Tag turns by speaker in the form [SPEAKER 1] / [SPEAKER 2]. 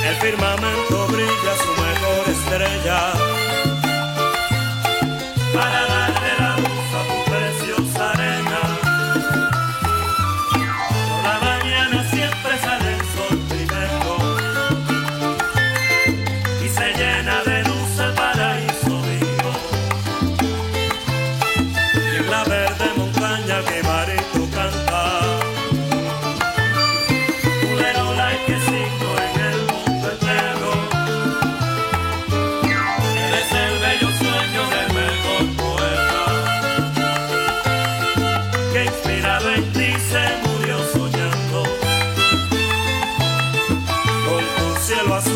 [SPEAKER 1] El firmamento brilla su mejor estrella para darle la luz a tu preciosa arena. Por la mañana siempre sale el sol primero y se llena de luz el paraíso vivo. Y en la verde montaña que Marito canta, Ulerola y que signo en el mundo entero. Él es el bello sueño del mejor poeta, que inspirado en ti se murió soñando con tu cielo azul.